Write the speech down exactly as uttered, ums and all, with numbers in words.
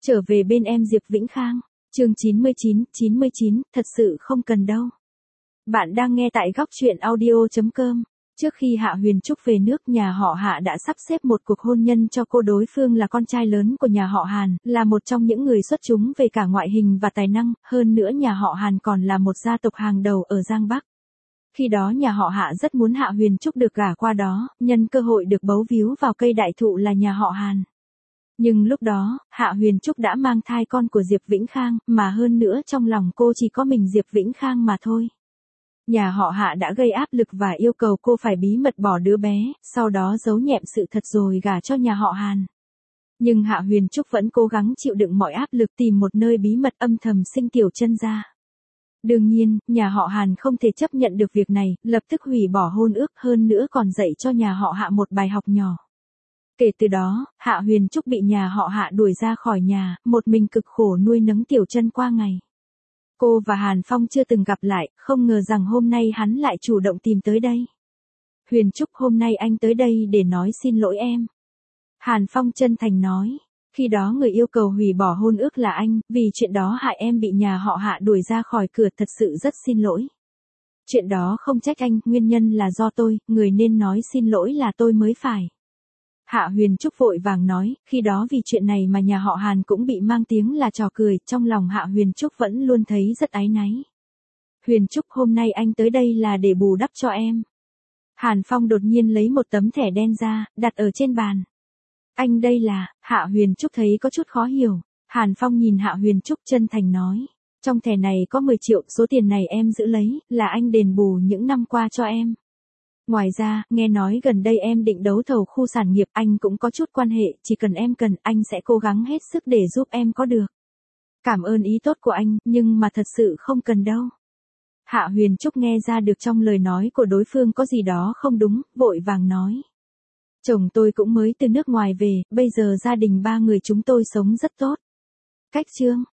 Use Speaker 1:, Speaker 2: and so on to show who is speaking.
Speaker 1: Trở về bên em Diệp Vĩnh Khang, chương chín mươi chín, chín mươi chín, thật sự không cần đâu. Bạn đang nghe tại góc truyện audio chấm com. Trước khi Hạ Huyền Trúc về nước, nhà họ Hạ đã sắp xếp một cuộc hôn nhân cho cô. Đối phương là con trai lớn của nhà họ Hàn, là một trong những người xuất chúng về cả ngoại hình và tài năng, hơn nữa nhà họ Hàn còn là một gia tộc hàng đầu ở Giang Bắc. Khi đó nhà họ Hạ rất muốn Hạ Huyền Trúc được gả qua đó, nhân cơ hội được bấu víu vào cây đại thụ là nhà họ Hàn. Nhưng lúc đó, Hạ Huyền Trúc đã mang thai con của Diệp Vĩnh Khang, mà hơn nữa trong lòng cô chỉ có mình Diệp Vĩnh Khang mà thôi. Nhà họ Hạ đã gây áp lực và yêu cầu cô phải bí mật bỏ đứa bé, sau đó giấu nhẹm sự thật rồi gả cho nhà họ Hàn. Nhưng Hạ Huyền Trúc vẫn cố gắng chịu đựng mọi áp lực, tìm một nơi bí mật âm thầm sinh tiểu chân ra. Đương nhiên, nhà họ Hàn không thể chấp nhận được việc này, lập tức hủy bỏ hôn ước, hơn nữa còn dạy cho nhà họ Hạ một bài học nhỏ. Kể từ đó, Hạ Huyền Trúc bị nhà họ Hạ đuổi ra khỏi nhà, một mình cực khổ nuôi nấng tiểu chân qua ngày. Cô và Hàn Phong chưa từng gặp lại, không ngờ rằng hôm nay hắn lại chủ động tìm tới đây. Huyền Trúc, hôm nay anh tới đây để nói xin lỗi em. Hàn Phong chân thành nói, khi đó người yêu cầu hủy bỏ hôn ước là anh, vì chuyện đó hại em bị nhà họ Hạ đuổi ra khỏi cửa, thật sự rất xin lỗi. Chuyện đó không trách anh, nguyên nhân là do tôi, người nên nói xin lỗi là tôi mới phải. Hạ Huyền Trúc vội vàng nói, khi đó vì chuyện này mà nhà họ Hàn cũng bị mang tiếng là trò cười, trong lòng Hạ Huyền Trúc vẫn luôn thấy rất áy náy. Huyền Trúc, hôm nay anh tới đây là để bù đắp cho em. Hàn Phong đột nhiên lấy một tấm thẻ đen ra, đặt ở trên bàn. Anh đây là, Hạ Huyền Trúc thấy có chút khó hiểu. Hàn Phong nhìn Hạ Huyền Trúc chân thành nói, trong thẻ này có mười triệu, số tiền này em giữ lấy, là anh đền bù những năm qua cho em. Ngoài ra, nghe nói gần đây em định đấu thầu khu sản nghiệp, anh cũng có chút quan hệ, chỉ cần em cần, anh sẽ cố gắng hết sức để giúp em có được. Cảm ơn ý tốt của anh, nhưng mà thật sự không cần đâu. Hạ Huyền Trúc nghe ra được trong lời nói của đối phương có gì đó không đúng, vội vàng nói. Chồng tôi cũng mới từ nước ngoài về, bây giờ gia đình ba người chúng tôi sống rất tốt. Cách chương